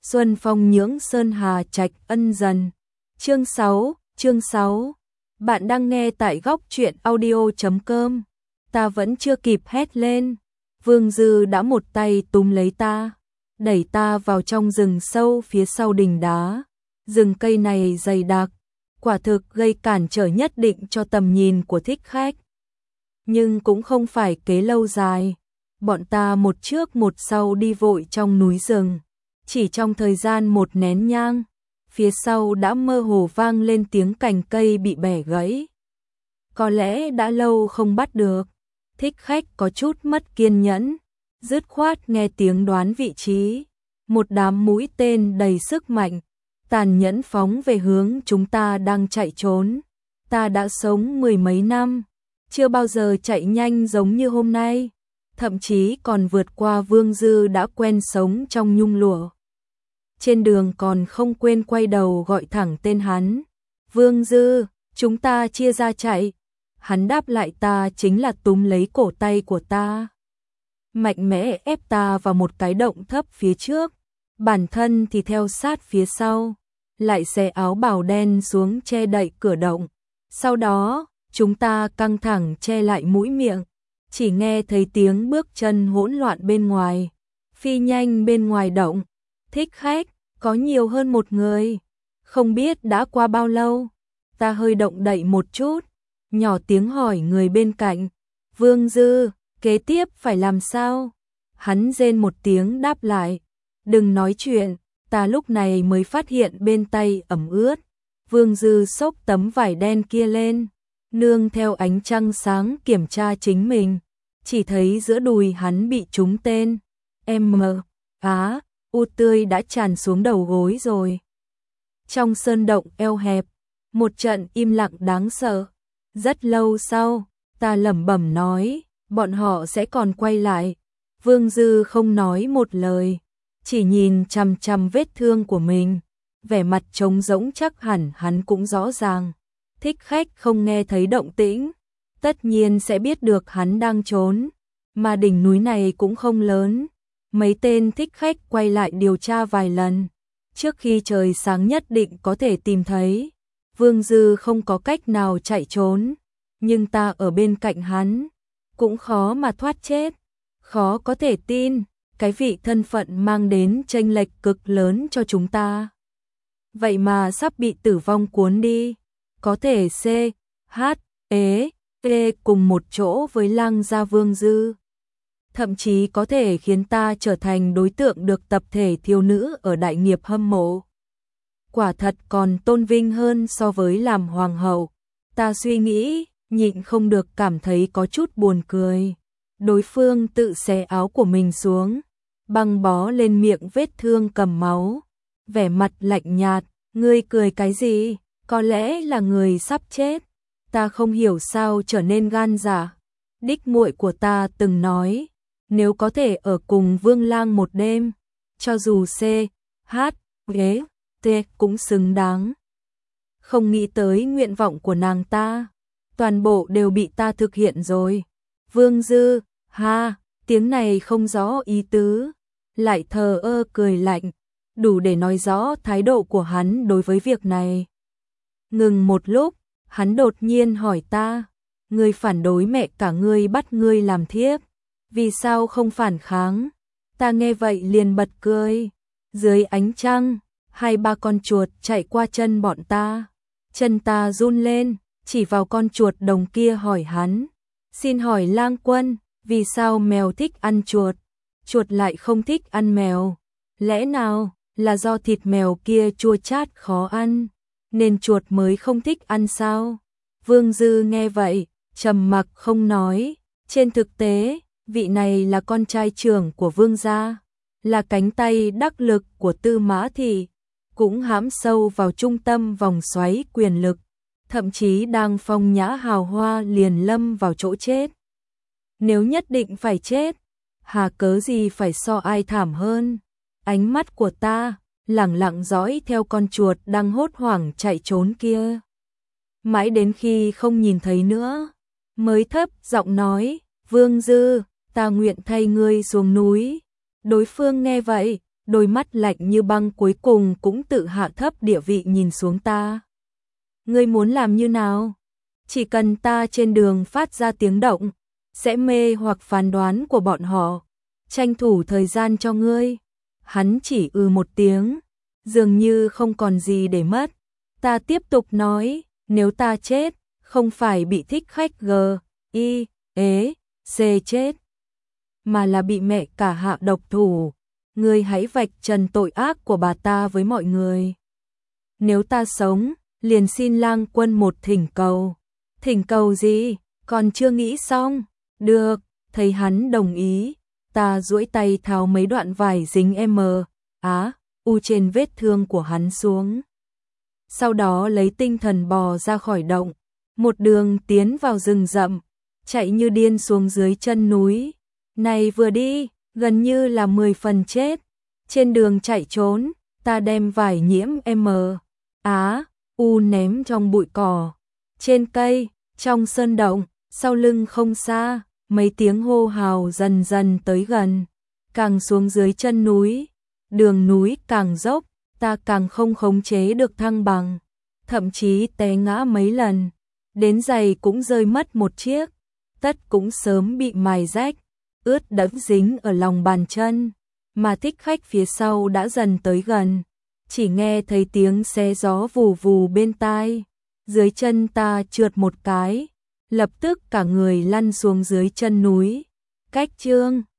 Xuân phong nhưỡng sơn hà trạch ân dần. Chương 6. Bạn đang nghe tại góc truyện audio.com. Ta vẫn chưa kịp hét lên, Vương Dư đã một tay túm lấy ta, đẩy ta vào trong rừng sâu phía sau đỉnh đá. Rừng cây này dày đặc, quả thực gây cản trở nhất định cho tầm nhìn của thích khách. Nhưng cũng không phải kế lâu dài, bọn ta một trước một sau đi vội trong núi rừng. Chỉ trong thời gian một nén nhang, phía sau đã mơ hồ vang lên tiếng cành cây bị bẻ gãy. Có lẽ đã lâu không bắt được, thích khách có chút mất kiên nhẫn, dứt khoát nghe tiếng đoán vị trí. Một đám mũi tên đầy sức mạnh, tàn nhẫn phóng về hướng chúng ta đang chạy trốn. Ta đã sống mười mấy năm, chưa bao giờ chạy nhanh giống như hôm nay, thậm chí còn vượt qua Vương Dư đã quen sống trong nhung lụa. Trên đường còn không quên quay đầu gọi thẳng tên hắn. Vương Dư, chúng ta chia ra chạy. Hắn đáp lại ta chính là túm lấy cổ tay của ta, mạnh mẽ ép ta vào một cái động thấp phía trước, bản thân thì theo sát phía sau, lại xé áo bào đen xuống che đậy cửa động. Sau đó, chúng ta căng thẳng che lại mũi miệng, chỉ nghe thấy tiếng bước chân hỗn loạn bên ngoài, phi nhanh bên ngoài động. Thích khách, có nhiều hơn một người. Không biết đã qua bao lâu, ta hơi động đậy một chút, nhỏ tiếng hỏi người bên cạnh. Vương Dư, kế tiếp phải làm sao? Hắn rên một tiếng đáp lại. Đừng nói chuyện. Ta lúc này mới phát hiện bên tay ẩm ướt. Vương Dư xốc tấm vải đen kia lên, nương theo ánh trăng sáng kiểm tra chính mình, chỉ thấy giữa đùi hắn bị trúng tên U tươi đã tràn xuống đầu gối rồi. Trong sơn động eo hẹp, một trận im lặng đáng sợ. Rất lâu sau, ta lẩm bẩm nói, bọn họ sẽ còn quay lại. Vương Dư không nói một lời, chỉ nhìn chằm chằm vết thương của mình, vẻ mặt trống rỗng. Chắc hẳn hắn cũng rõ ràng, thích khách không nghe thấy động tĩnh, tất nhiên sẽ biết được hắn đang trốn, mà đỉnh núi này cũng không lớn. Mấy tên thích khách quay lại điều tra vài lần, trước khi trời sáng nhất định có thể tìm thấy. Vương Dư không có cách nào chạy trốn, nhưng ta ở bên cạnh hắn, cũng khó mà thoát chết. Khó có thể tin, cái vị thân phận mang đến chênh lệch cực lớn cho chúng ta, vậy mà sắp bị tử vong cuốn đi. Có thể cùng một chỗ với Lăng gia Vương Dư, thậm chí có thể khiến ta trở thành đối tượng được tập thể thiếu nữ ở đại nghiệp hâm mộ. Quả thật còn tôn vinh hơn so với làm hoàng hậu. Ta suy nghĩ, nhịn không được cảm thấy có chút buồn cười. Đối phương tự xé áo của mình xuống, băng bó lên miệng vết thương cầm máu, vẻ mặt lạnh nhạt. Ngươi cười cái gì? Có lẽ là người sắp chết. Ta không hiểu sao trở nên gan dạ. Đích muội của ta từng nói, nếu có thể ở cùng Vương Lang một đêm, cho dù cũng xứng đáng. Không nghĩ tới nguyện vọng của nàng ta, toàn bộ đều bị ta thực hiện rồi. Vương Dư, tiếng này không rõ ý tứ, lại thờ ơ cười lạnh, đủ để nói rõ thái độ của hắn đối với việc này. Ngừng một lúc, hắn đột nhiên hỏi ta, ngươi phản đối mẹ cả ngươi bắt ngươi làm thiếp, vì sao không phản kháng? Ta nghe vậy liền bật cười. Dưới ánh trăng, 2-3 con chuột chạy qua chân bọn ta. Chân ta run lên, chỉ vào con chuột đồng kia hỏi hắn, xin hỏi Lang quân, vì sao mèo thích ăn chuột, chuột lại không thích ăn mèo? Lẽ nào là do thịt mèo kia chua chát khó ăn, nên chuột mới không thích ăn sao? Vương Dư nghe vậy, trầm mặc không nói. Trên thực tế, vị này là con trai trưởng của Vương gia, là cánh tay đắc lực của Tư Mã thị, cũng hãm sâu vào trung tâm vòng xoáy quyền lực, thậm chí đang phong nhã hào hoa liền lâm vào chỗ chết. Nếu nhất định phải chết, hà cớ gì phải so ai thảm hơn? Ánh mắt của ta lẳng lặng dõi theo con chuột đang hốt hoảng chạy trốn kia, mãi đến khi không nhìn thấy nữa, mới thấp giọng nói, Vương Dư, ta nguyện thay ngươi xuống núi. Đối phương nghe vậy, đôi mắt lạnh như băng cuối cùng cũng tự hạ thấp địa vị nhìn xuống ta. Ngươi muốn làm như nào? Chỉ cần ta trên đường phát ra tiếng động, sẽ mê hoặc phán đoán của bọn họ, tranh thủ thời gian cho ngươi. Hắn chỉ một tiếng, dường như không còn gì để mất. Ta tiếp tục nói, nếu ta chết, không phải bị thích khách C chết, mà là bị mẹ cả hạ độc thủ. Ngươi hãy vạch trần tội ác của bà ta với mọi người. Nếu ta sống, liền xin lang quân một thỉnh cầu. Thỉnh cầu gì? Còn chưa nghĩ xong. Được, thấy hắn đồng ý, ta duỗi tay tháo mấy đoạn vải dính U trên vết thương của hắn xuống. Sau đó lấy tinh thần bò ra khỏi động, một đường tiến vào rừng rậm, chạy như điên xuống dưới chân núi. Này vừa đi, gần như là 10 phần chết. Trên đường chạy trốn, ta đem vải nhiễm U ném trong bụi cỏ, trên cây, trong sơn động, sau lưng không xa, mấy tiếng hô hào dần dần tới gần. Càng xuống dưới chân núi, đường núi càng dốc, ta càng không khống chế được thăng bằng, thậm chí té ngã mấy lần, đến giày cũng rơi mất một chiếc, tất cũng sớm bị mài rách, ướt đẫm dính ở lòng bàn chân, mà thích khách phía sau đã dần tới gần, chỉ nghe thấy tiếng xé gió vù vù bên tai, dưới chân ta trượt một cái, lập tức cả người lăn xuống dưới chân núi. Cách chương